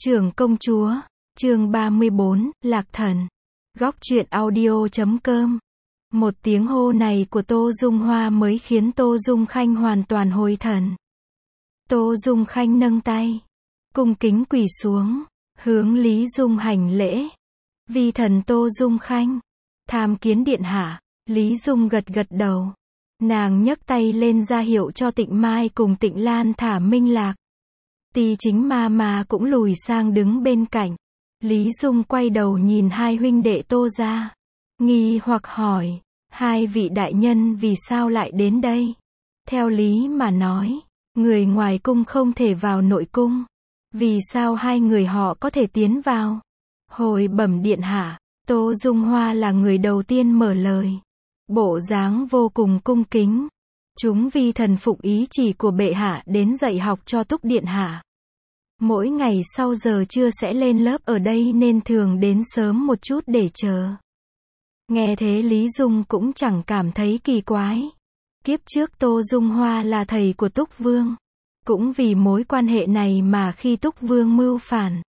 Trưởng công chúa, chương 34, Lạc Thần. Góc truyện audio.com. Một tiếng hô này của Tô Dung Hoa mới khiến Tô Dung Khanh hoàn toàn hồi thần. Tô Dung Khanh nâng tay, cung kính quỳ xuống, hướng Lý Dung hành lễ. Vi thần Tô Dung Khanh, tham kiến điện hạ. Lý Dung gật gật đầu. Nàng nhấc tay lên ra hiệu cho Tịnh Mai cùng Tịnh Lan thả Minh Lạc. Ti Chính Ma cũng lùi sang đứng bên cạnh. Lý Dung quay đầu nhìn hai huynh đệ Tô gia, nghi hoặc hỏi, hai vị đại nhân vì sao lại đến đây? Theo lý mà nói, người ngoài cung không thể vào nội cung. Vì sao hai người họ có thể tiến vào? Hồi bẩm điện hạ, Tô Dung Hoa là người đầu tiên mở lời. Bộ dáng vô cùng cung kính. Chúng vi thần phụng ý chỉ của bệ hạ đến dạy học cho Túc điện hạ. Mỗi ngày sau giờ trưa sẽ lên lớp ở đây nên thường đến sớm một chút để chờ. Nghe thế Lý Dung cũng chẳng cảm thấy kỳ quái. Kiếp trước Tô Dung Hoa là thầy của Túc Vương. Cũng vì mối quan hệ này mà khi Túc Vương mưu phản,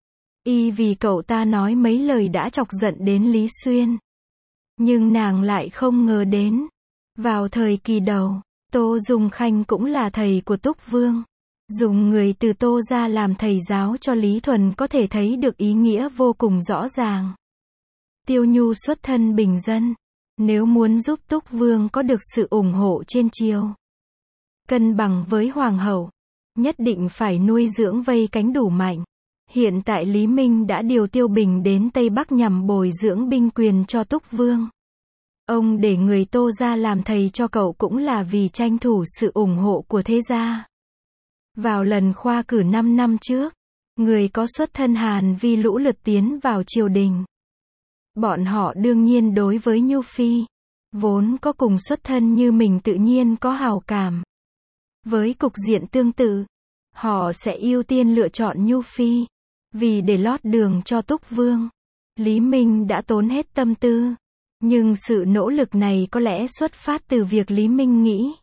y vì cậu ta nói mấy lời đã chọc giận đến Lý Xuyên. Nhưng nàng lại không ngờ đến, vào thời kỳ đầu, Tô Dung Khanh cũng là thầy của Túc Vương. Dùng người từ Tô ra làm thầy giáo cho Lý Thuần có thể thấy được ý nghĩa vô cùng rõ ràng. Tiêu Nhu xuất thân bình dân, nếu muốn giúp Túc Vương có được sự ủng hộ trên triều, cân bằng với hoàng hậu, nhất định phải nuôi dưỡng vây cánh đủ mạnh. Hiện tại Lý Minh đã điều Tiêu Bình đến Tây Bắc nhằm bồi dưỡng binh quyền cho Túc Vương. Ông để người Tô ra làm thầy cho cậu cũng là vì tranh thủ sự ủng hộ của thế gia. Vào lần khoa cử 5 năm trước, người có xuất thân Hàn Vi lũ lượt tiến vào triều đình. Bọn họ đương nhiên đối với Nhu Phi, vốn có cùng xuất thân như mình tự nhiên có hào cảm. Với cục diện tương tự, họ sẽ ưu tiên lựa chọn Nhu Phi. Vì để lót đường cho Túc Vương, Lý Minh đã tốn hết tâm tư. Nhưng sự nỗ lực này có lẽ xuất phát từ việc Lý Minh nghĩ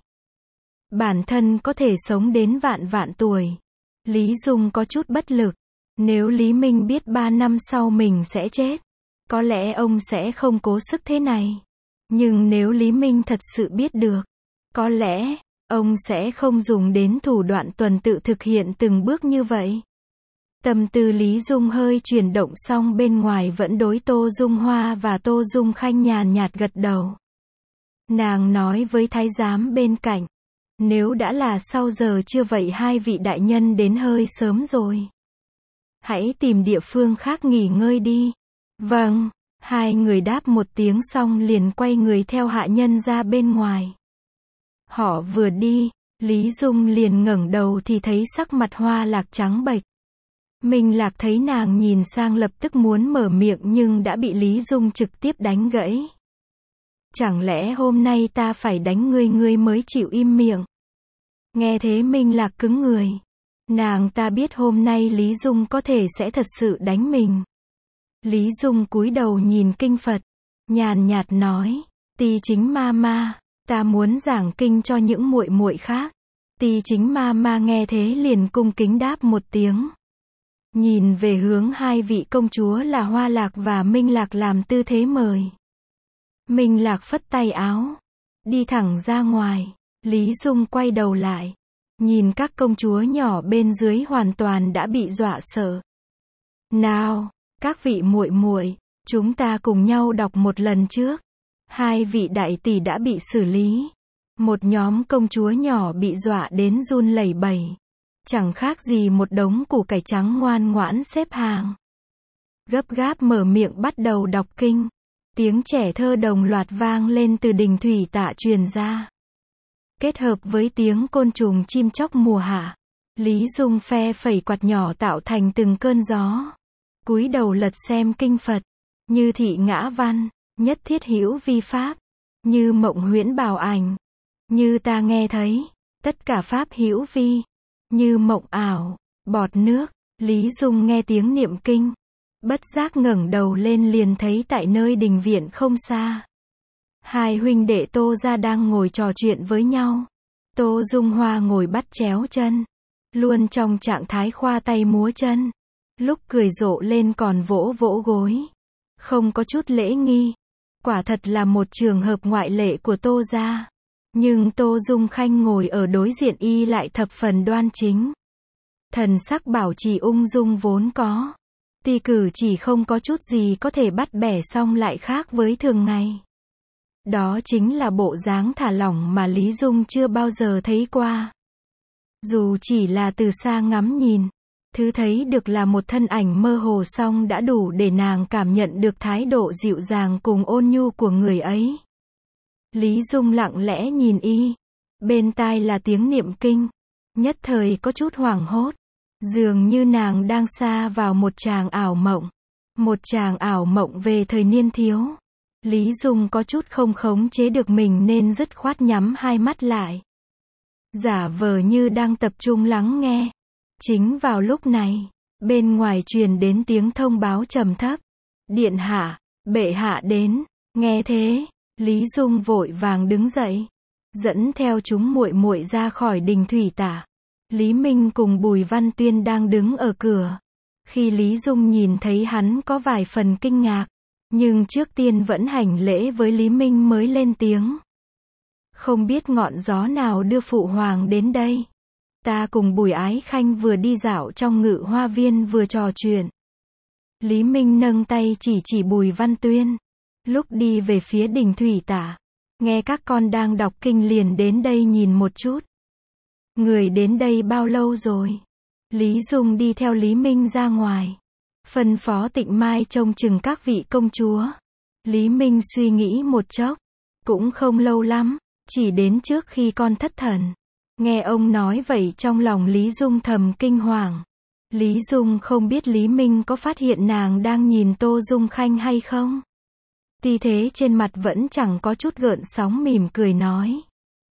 bản thân có thể sống đến vạn tuổi. Lý Dung có chút bất lực. Nếu Lý Minh biết 3 năm sau mình sẽ chết, có lẽ ông sẽ không cố sức thế này. Nhưng nếu Lý Minh thật sự biết được, có lẽ ông sẽ không dùng đến thủ đoạn tuần tự thực hiện từng bước như vậy. Tâm tư Lý Dung hơi chuyển động xong bên ngoài vẫn đối Tô Dung Hoa và Tô Dung Khanh nhàn nhạt gật đầu. Nàng nói với thái giám bên cạnh, nếu đã là sau giờ chưa vậy hai vị đại nhân đến hơi sớm rồi. Hãy tìm địa phương khác nghỉ ngơi đi. Vâng, hai người đáp một tiếng xong liền quay người theo hạ nhân ra bên ngoài. Họ vừa đi, Lý Dung liền ngẩng đầu thì thấy sắc mặt Hoa Lạc trắng bệch. Minh Lạc thấy nàng nhìn sang lập tức muốn mở miệng nhưng đã bị Lý Dung trực tiếp đánh gãy. Chẳng lẽ hôm nay ta phải đánh ngươi mới chịu im miệng? Nghe thế Minh Lạc cứng người. Nàng ta biết hôm nay Lý Dung có thể sẽ thật sự đánh mình. Lý Dung cúi đầu nhìn kinh Phật, nhàn nhạt nói, Ti Chính Ma, ta muốn giảng kinh cho những muội muội khác. Ti Chính Ma nghe thế liền cung kính đáp một tiếng. Nhìn về hướng hai vị công chúa là Hoa Lạc và Minh Lạc làm tư thế mời. Minh Lạc phất tay áo, đi thẳng ra ngoài. Lý Dung quay đầu lại, nhìn các công chúa nhỏ bên dưới hoàn toàn đã bị dọa sợ. Nào, các vị muội muội, chúng ta cùng nhau đọc một lần trước. Hai vị đại tỷ đã bị xử lý. Một nhóm công chúa nhỏ bị dọa đến run lẩy bẩy. Chẳng khác gì một đống củ cải trắng ngoan ngoãn xếp hàng. Gấp gáp mở miệng bắt đầu đọc kinh. Tiếng trẻ thơ đồng loạt vang lên từ đình thủy tạ truyền ra. Kết hợp với tiếng côn trùng chim chóc mùa hạ, Lý Dung phe phẩy quạt nhỏ tạo thành từng cơn gió. Cúi đầu lật xem kinh Phật. Như thị ngã văn, nhất thiết hữu vi pháp. Như mộng huyễn bào ảnh. Như ta nghe thấy, tất cả pháp hữu vi. Như mộng ảo, bọt nước. Lý Dung nghe tiếng niệm kinh, bất giác ngẩng đầu lên liền thấy tại nơi đình viện không xa, hai huynh đệ Tô gia đang ngồi trò chuyện với nhau. Tô Dung Hoa ngồi bắt chéo chân, luôn trong trạng thái khoa tay múa chân. lúc cười rộ lên còn vỗ vỗ gối. Không có chút lễ nghi. Quả thật là một trường hợp ngoại lệ của Tô gia. Nhưng Tô Dung Khanh ngồi ở đối diện y lại thập phần đoan chính. Thần sắc bảo trì ung dung vốn có. Ti cử chỉ không có chút gì có thể bắt bẻ song lại khác với thường ngày. Đó chính là bộ dáng thả lỏng mà Lý Dung chưa bao giờ thấy qua. Dù chỉ là từ xa ngắm nhìn, thứ thấy được là một thân ảnh mơ hồ song đã đủ để nàng cảm nhận được thái độ dịu dàng cùng ôn nhu của người ấy. Lý Dung lặng lẽ nhìn y. Bên tai là tiếng niệm kinh. Nhất thời có chút hoảng hốt. Dường như nàng đang sa vào một tràng ảo mộng. Một tràng ảo mộng về thời niên thiếu. Lý Dung có chút không khống chế được mình nên dứt khoát nhắm hai mắt lại. Giả vờ như đang tập trung lắng nghe. Chính vào lúc này, bên ngoài truyền đến tiếng thông báo trầm thấp. Điện hạ, bệ hạ đến. Nghe thế, Lý Dung vội vàng đứng dậy, dẫn theo chúng muội muội ra khỏi đình thủy tả. Lý Minh cùng Bùi Văn Tuyên đang đứng ở cửa. Khi Lý Dung nhìn thấy hắn có vài phần kinh ngạc, nhưng trước tiên vẫn hành lễ với Lý Minh mới lên tiếng. Không biết ngọn gió nào đưa phụ hoàng đến đây. Ta cùng Bùi Ái Khanh vừa đi dạo trong Ngự Hoa Viên vừa trò chuyện. Lý Minh nâng tay chỉ Bùi Văn Tuyên. Lúc đi về phía đình thủy tả, nghe các con đang đọc kinh liền đến đây nhìn một chút. Người đến đây bao lâu rồi? Lý Dung đi theo Lý Minh ra ngoài. Phân phó Tịnh Mai trông chừng các vị công chúa. Lý Minh suy nghĩ một chốc. Cũng không lâu lắm, chỉ đến trước khi con thất thần. Nghe ông nói vậy trong lòng Lý Dung thầm kinh hoàng. Lý Dung không biết Lý Minh có phát hiện nàng đang nhìn Tô Dung Khanh hay không? Tuy thế trên mặt vẫn chẳng có chút gợn sóng mỉm cười nói.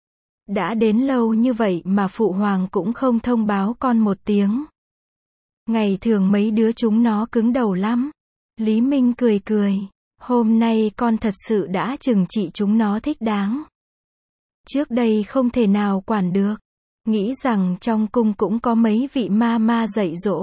Đã đến lâu như vậy mà phụ hoàng cũng không thông báo con một tiếng. Ngày thường mấy đứa chúng nó cứng đầu lắm. Lý Minh cười cười. Hôm nay con thật sự đã trừng trị chúng nó thích đáng. Trước đây không thể nào quản được. Nghĩ rằng trong cung cũng có mấy vị ma dạy dỗ.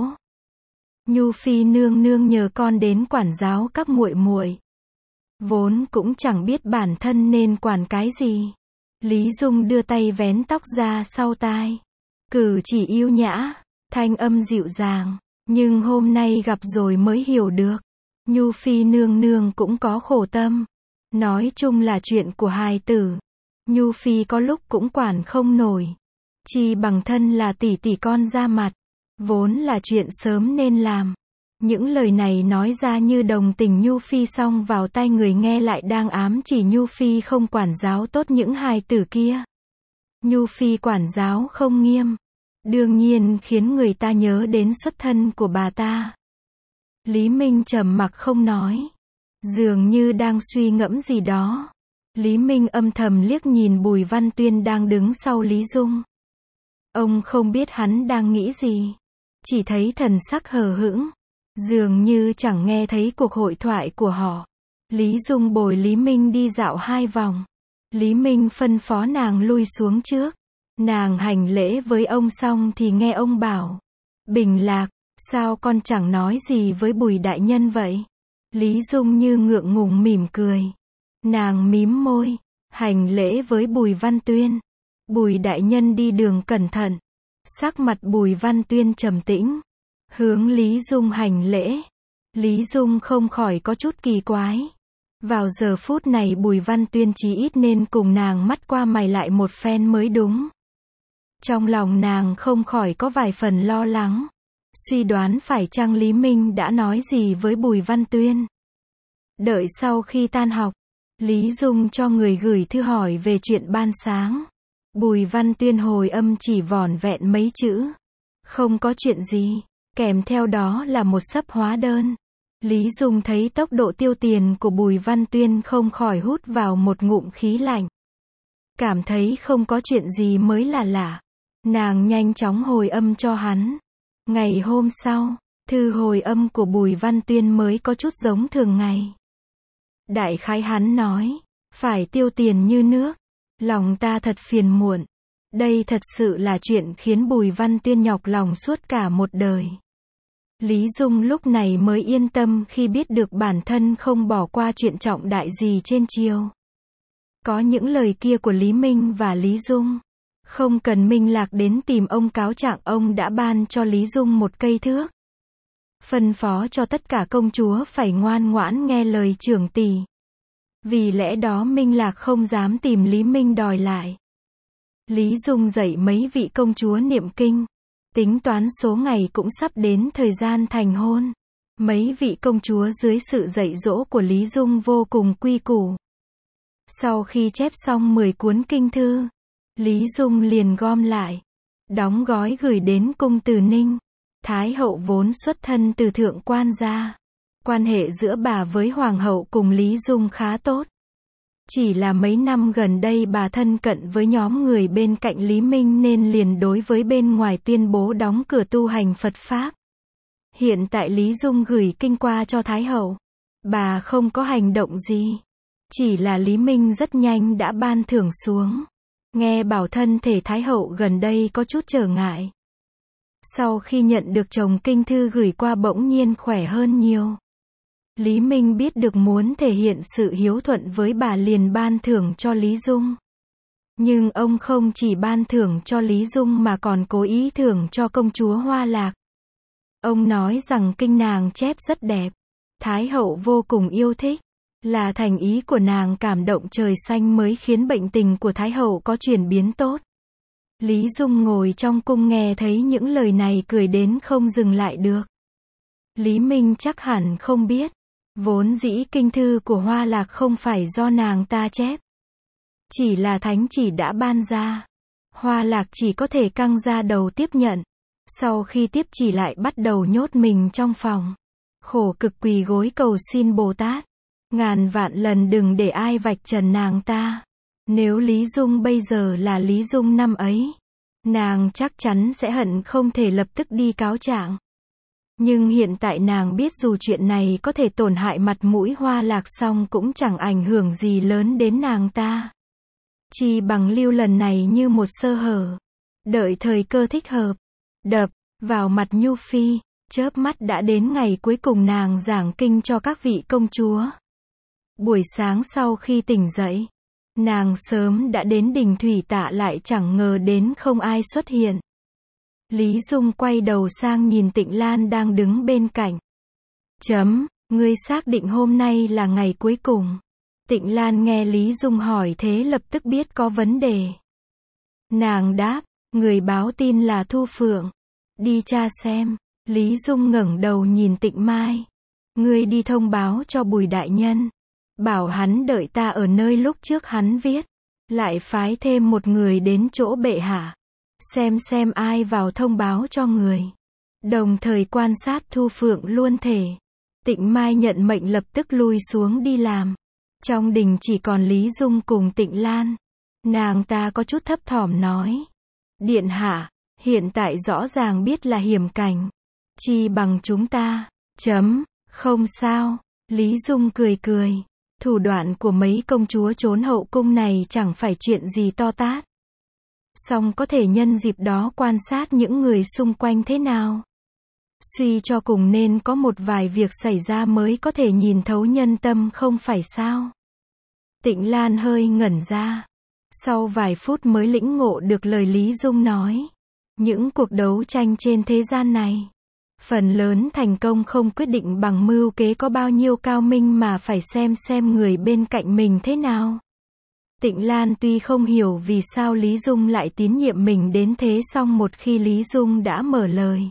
Nhu Phi nương nương nhờ con đến quản giáo các muội muội. Vốn cũng chẳng biết bản thân nên quản cái gì. Lý Dung đưa tay vén tóc ra sau tai. Cử chỉ yêu nhã, thanh âm dịu dàng. Nhưng hôm nay gặp rồi mới hiểu được. Nhu Phi nương nương cũng có khổ tâm. Nói chung là chuyện của hài tử. Nhu Phi có lúc cũng quản không nổi. Chi bằng thân là tỷ tỷ con ra mặt. Vốn là chuyện sớm nên làm. Những lời này nói ra như đồng tình Nhu Phi song vào tai người nghe lại đang ám chỉ Nhu Phi không quản giáo tốt những hài tử kia. Nhu Phi quản giáo không nghiêm. Đương nhiên khiến người ta nhớ đến xuất thân của bà ta. Lý Minh trầm mặc không nói. Dường như đang suy ngẫm gì đó. Lý Minh âm thầm liếc nhìn Bùi Văn Tuyên đang đứng sau Lý Dung. Ông không biết hắn đang nghĩ gì. Chỉ thấy thần sắc hờ hững. Dường như chẳng nghe thấy cuộc hội thoại của họ. Lý Dung bồi Lý Minh đi dạo 2 vòng. Lý Minh phân phó nàng lui xuống trước. Nàng hành lễ với ông xong thì nghe ông bảo. Bình Lạc, sao con chẳng nói gì với Bùi đại nhân vậy? Lý Dung như ngượng ngùng mỉm cười. Nàng mím môi, hành lễ với Bùi Văn Tuyên. Bùi đại nhân đi đường cẩn thận. Sắc mặt Bùi Văn Tuyên trầm tĩnh. Hướng Lý Dung hành lễ. Lý Dung không khỏi có chút kỳ quái. Vào giờ phút này Bùi Văn Tuyên chí ít nên cùng nàng mắt qua mày lại một phen mới đúng. Trong lòng nàng không khỏi có vài phần lo lắng. Suy đoán phải chăng Lý Minh đã nói gì với Bùi Văn Tuyên. Đợi sau khi tan học, Lý Dung cho người gửi thư hỏi về chuyện ban sáng. Bùi Văn Tuyên hồi âm chỉ vỏn vẹn mấy chữ. Không có chuyện gì. Kèm theo đó là một xấp hóa đơn. Lý Dung thấy tốc độ tiêu tiền của Bùi Văn Tuyên không khỏi hút vào một ngụm khí lạnh. Cảm thấy không có chuyện gì mới là lạ. Nàng nhanh chóng hồi âm cho hắn. Ngày hôm sau, thư hồi âm của Bùi Văn Tuyên mới có chút giống thường ngày. Đại khái hắn nói, phải tiêu tiền như nước. Lòng ta thật phiền muộn. Đây thật sự là chuyện khiến Bùi Văn Tuyên nhọc lòng suốt cả một đời. Lý Dung lúc này mới yên tâm khi biết được bản thân không bỏ qua chuyện trọng đại gì trên triều. Có những lời kia của Lý Minh và Lý Dung. Không cần Minh Lạc đến tìm ông cáo trạng, ông đã ban cho Lý Dung một cây thước. Phân phó cho tất cả công chúa phải ngoan ngoãn nghe lời trưởng tỷ. Vì lẽ đó Minh Lạc không dám tìm Lý Minh đòi lại. Lý Dung dạy mấy vị công chúa niệm kinh. Tính toán số ngày cũng sắp đến thời gian thành hôn. Mấy vị công chúa dưới sự dạy dỗ của Lý Dung vô cùng quy củ. Sau khi chép xong 10 cuốn kinh thư, Lý Dung liền gom lại, đóng gói gửi đến cung Từ Ninh. Thái hậu vốn xuất thân từ thượng quan gia. Quan hệ giữa bà với hoàng hậu cùng Lý Dung khá tốt. Chỉ là mấy năm gần đây bà thân cận với nhóm người bên cạnh Lý Minh nên liền đối với bên ngoài tuyên bố đóng cửa tu hành Phật Pháp. Hiện tại Lý Dung gửi kinh qua cho Thái hậu. Bà không có hành động gì. Chỉ là Lý Minh rất nhanh đã ban thưởng xuống. Nghe bảo thân thể Thái hậu gần đây có chút trở ngại. Sau khi nhận được chồng kinh thư gửi qua bỗng nhiên khỏe hơn nhiều. Lý Minh biết được muốn thể hiện sự hiếu thuận với bà liền ban thưởng cho Lý Dung. Nhưng ông không chỉ ban thưởng cho Lý Dung mà còn cố ý thưởng cho công chúa Hoa Lạc. Ông nói rằng kinh nàng chép rất đẹp. Thái hậu vô cùng yêu thích. Là thành ý của nàng cảm động trời xanh mới khiến bệnh tình của Thái hậu có chuyển biến tốt. Lý Dung ngồi trong cung nghe thấy những lời này cười đến không dừng lại được. Lý Minh chắc hẳn không biết. Vốn dĩ kinh thư của Hoa Lạc không phải do nàng ta chép. Chỉ là thánh chỉ đã ban ra. Hoa Lạc chỉ có thể căng ra đầu tiếp nhận. Sau khi tiếp chỉ lại bắt đầu nhốt mình trong phòng. Khổ cực quỳ gối cầu xin Bồ Tát. Ngàn vạn lần đừng để ai vạch trần nàng ta. Nếu Lý Dung bây giờ là Lý Dung năm ấy, nàng chắc chắn sẽ hận không thể lập tức đi cáo trạng. Nhưng hiện tại nàng biết dù chuyện này có thể tổn hại mặt mũi Hoa Lạc song cũng chẳng ảnh hưởng gì lớn đến nàng ta. Chỉ bằng lưu lần này như một sơ hở. Đợi thời cơ thích hợp. Đập vào mặt Nhu Phi. Chớp mắt đã đến ngày cuối cùng nàng giảng kinh cho các vị công chúa. Buổi sáng sau khi tỉnh dậy, nàng sớm đã đến đình thủy tạ lại chẳng ngờ đến không ai xuất hiện. Lý Dung quay đầu sang nhìn Tịnh Lan đang đứng bên cạnh. Ngươi xác định hôm nay là ngày cuối cùng. Tịnh Lan nghe Lý Dung hỏi thế lập tức biết có vấn đề. Nàng đáp, người báo tin là Thu Phượng. Đi tra xem. Lý Dung ngẩng đầu nhìn Tịnh Mai. Ngươi đi thông báo cho Bùi đại nhân. Bảo hắn đợi ta ở nơi lúc trước hắn viết. Lại phái thêm một người đến chỗ bệ hạ. Xem ai vào thông báo cho người. Đồng thời quan sát Thu Phượng luôn thể. Tịnh Mai nhận mệnh lập tức lui xuống đi làm. Trong đình chỉ còn Lý Dung cùng Tịnh Lan. Nàng ta có chút thấp thỏm nói. Điện hạ, hiện tại rõ ràng biết là hiểm cảnh. Chi bằng chúng ta. Không sao. Lý Dung cười cười. Thủ đoạn của mấy công chúa trốn hậu cung này chẳng phải chuyện gì to tát. Song có thể nhân dịp đó quan sát những người xung quanh thế nào. Suy cho cùng nên có một vài việc xảy ra mới có thể nhìn thấu nhân tâm không phải sao. Tịnh Lan hơi ngẩn ra. Sau vài phút mới lĩnh ngộ được lời Lý Dung nói. Những cuộc đấu tranh trên thế gian này, phần lớn thành công không quyết định bằng mưu kế có bao nhiêu cao minh mà phải xem người bên cạnh mình thế nào. Tịnh Lan tuy không hiểu vì sao Lý Dung lại tín nhiệm mình đến thế song một khi Lý Dung đã mở lời.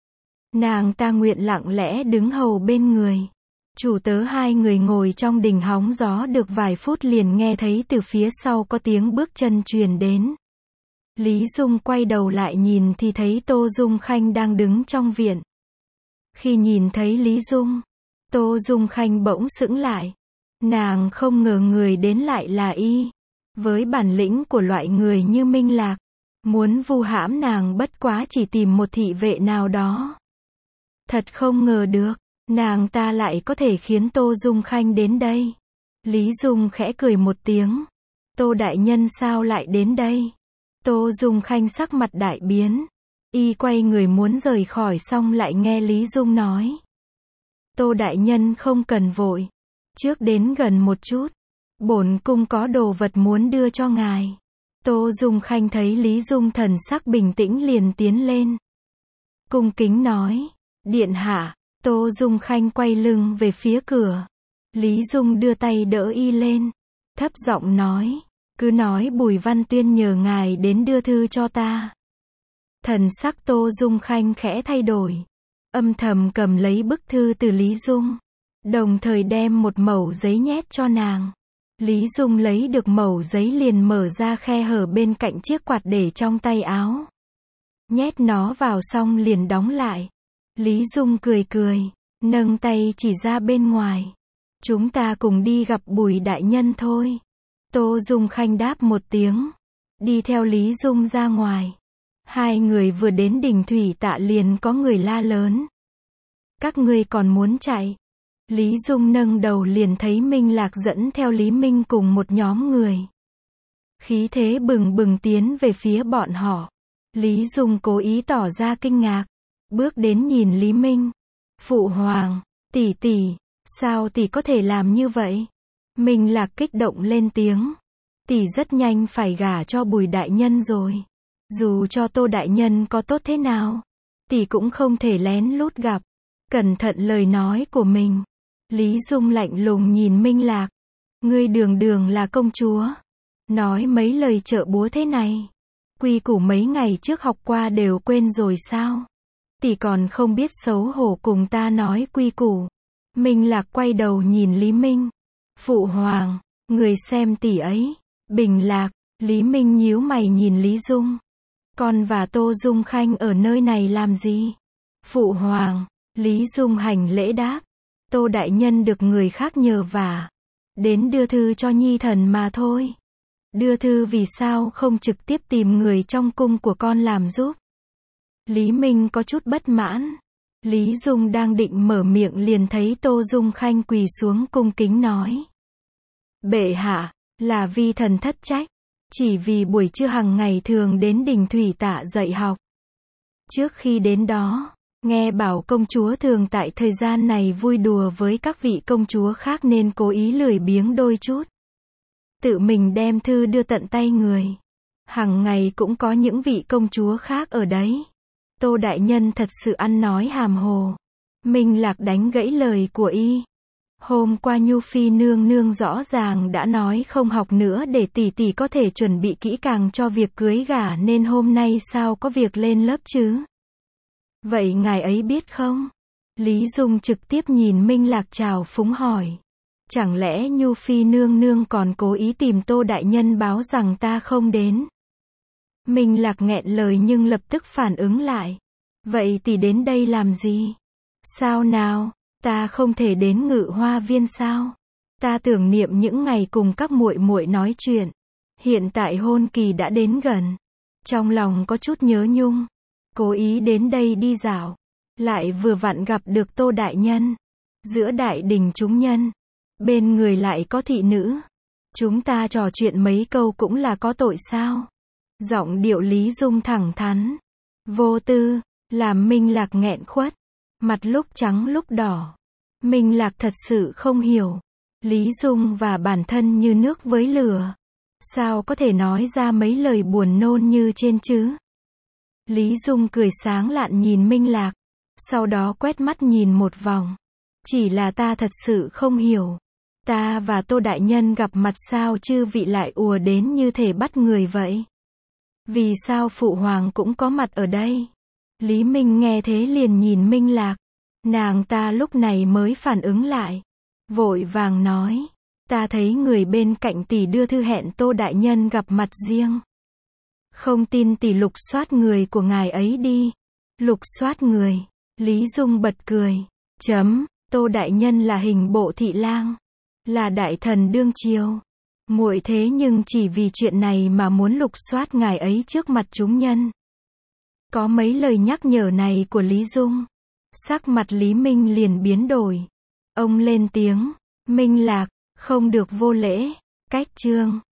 Nàng ta nguyện lặng lẽ đứng hầu bên người. Chủ tớ hai người ngồi trong đình hóng gió được vài phút liền nghe thấy từ phía sau có tiếng bước chân truyền đến. Lý Dung quay đầu lại nhìn thì thấy Tô Dung Khanh đang đứng trong viện. Khi nhìn thấy Lý Dung, Tô Dung Khanh bỗng sững lại. Nàng không ngờ người đến lại là y. Với bản lĩnh của loại người như Minh Lạc, muốn vu hãm nàng bất quá chỉ tìm một thị vệ nào đó. Thật không ngờ được, nàng ta lại có thể khiến Tô Dung Khanh đến đây. Lý Dung khẽ cười một tiếng. Tô đại nhân sao lại đến đây? Tô Dung Khanh sắc mặt đại biến. Y quay người muốn rời khỏi xong lại nghe Lý Dung nói. Tô đại nhân không cần vội. Trước đến gần một chút. Bổn cung có đồ vật muốn đưa cho ngài. Tô Dung Khanh thấy Lý Dung thần sắc bình tĩnh liền tiến lên. Cung kính nói. Điện hạ. Tô Dung Khanh quay lưng về phía cửa. Lý Dung đưa tay đỡ y lên. Thấp giọng nói. Cứ nói Bùi Văn Tuyên nhờ ngài đến đưa thư cho ta. Thần sắc Tô Dung Khanh khẽ thay đổi. Âm thầm cầm lấy bức thư từ Lý Dung. Đồng thời đem một mẩu giấy nhét cho nàng. Lý Dung lấy được mẩu giấy liền mở ra khe hở bên cạnh chiếc quạt để trong tay áo. Nhét nó vào xong liền đóng lại. Lý Dung cười cười, nâng tay chỉ ra bên ngoài. Chúng ta cùng đi gặp Bùi đại nhân thôi. Tô Dung Khanh đáp một tiếng. Đi theo Lý Dung ra ngoài. Hai người vừa đến đỉnh thủy tạ liền có người la lớn. Các ngươi còn muốn chạy? Lý Dung nâng đầu liền thấy Minh Lạc dẫn theo Lý Minh cùng một nhóm người. Khí thế bừng bừng tiến về phía bọn họ. Lý Dung cố ý tỏ ra kinh ngạc. Bước đến nhìn Lý Minh. Phụ hoàng, tỷ tỷ, sao tỷ có thể làm như vậy? Minh Lạc kích động lên tiếng. Tỷ rất nhanh phải gả cho Bùi đại nhân rồi. Dù cho Tô đại nhân có tốt thế nào, tỷ cũng không thể lén lút gặp. Cẩn thận lời nói của mình. Lý Dung lạnh lùng nhìn Minh Lạc. Ngươi đường đường là công chúa. Nói mấy lời trợ búa thế này. Quy củ mấy ngày trước học qua đều quên rồi sao? Tỷ còn không biết xấu hổ cùng ta nói quy củ. Minh Lạc quay đầu nhìn Lý Minh. Phụ hoàng, người xem tỷ ấy. Bình Lạc, Lý Minh nhíu mày nhìn Lý Dung. Con và Tô Dung Khanh ở nơi này làm gì? Phụ hoàng, Lý Dung hành lễ đáp. Tô đại nhân được người khác nhờ vả. Đến đưa thư cho nhi thần mà thôi. Đưa thư vì sao không trực tiếp tìm người trong cung của con làm giúp? Lý Minh có chút bất mãn. Lý Dung đang định mở miệng liền thấy Tô Dung Khanh quỳ xuống cung kính nói. Bệ hạ, là vi thần thất trách. Chỉ vì buổi trưa hàng ngày thường đến đình thủy tạ dạy học. Trước khi đến đó, nghe bảo công chúa thường tại thời gian này vui đùa với các vị công chúa khác nên cố ý lười biếng đôi chút. Tự mình đem thư đưa tận tay người. Hằng ngày cũng có những vị công chúa khác ở đấy. Tô đại nhân thật sự ăn nói hàm hồ. Minh Lạc đánh gãy lời của y. Hôm qua Nhu Phi nương nương rõ ràng đã nói không học nữa để tỷ tỷ có thể chuẩn bị kỹ càng cho việc cưới gả nên hôm nay sao có việc lên lớp chứ? Vậy ngài ấy biết không? Lý Dung trực tiếp nhìn Minh Lạc trào phúng hỏi. Chẳng lẽ Nhu Phi nương nương còn cố ý tìm Tô đại nhân báo rằng ta không đến? Minh Lạc nghẹn lời nhưng lập tức phản ứng lại. Vậy tỷ đến đây làm gì? Sao nào? Ta không thể đến Ngự Hoa Viên sao? Ta tưởng niệm những ngày cùng các muội muội nói chuyện. Hiện tại hôn kỳ đã đến gần. Trong lòng có chút nhớ nhung. Cố ý đến đây đi dạo. Lại vừa vặn gặp được Tô đại nhân. Giữa đại đình chúng nhân. Bên người lại có thị nữ. Chúng ta trò chuyện mấy câu cũng là có tội sao? Giọng điệu Lý Dung thẳng thắn. Vô tư. Làm Minh Lạc nghẹn khuất. Mặt lúc trắng lúc đỏ. Minh Lạc thật sự không hiểu. Lý Dung và bản thân như nước với lửa. Sao có thể nói ra mấy lời buồn nôn như trên chứ? Lý Dung cười sáng lạn nhìn Minh Lạc. Sau đó quét mắt nhìn một vòng. Chỉ là ta thật sự không hiểu. Ta và Tô đại nhân gặp mặt sao chư vị lại ùa đến như thể bắt người vậy? Vì sao phụ hoàng cũng có mặt ở đây? Lý Minh nghe thế liền nhìn Minh Lạc. Nàng ta lúc này mới phản ứng lại. Vội vàng nói. Ta thấy người bên cạnh tỷ đưa thư hẹn Tô đại nhân gặp mặt riêng. Không tin tỷ lục soát người của ngài ấy đi. Lục soát người. Lý Dung bật cười. Tô đại nhân là hình bộ thị lang. Là đại thần đương triều. Muội thế nhưng chỉ vì chuyện này mà muốn lục soát ngài ấy trước mặt chúng nhân. Có mấy lời nhắc nhở này của Lý Dung. Sắc mặt Lý Minh liền biến đổi. Ông lên tiếng. Minh Lạc, không được vô lễ. Cách chương.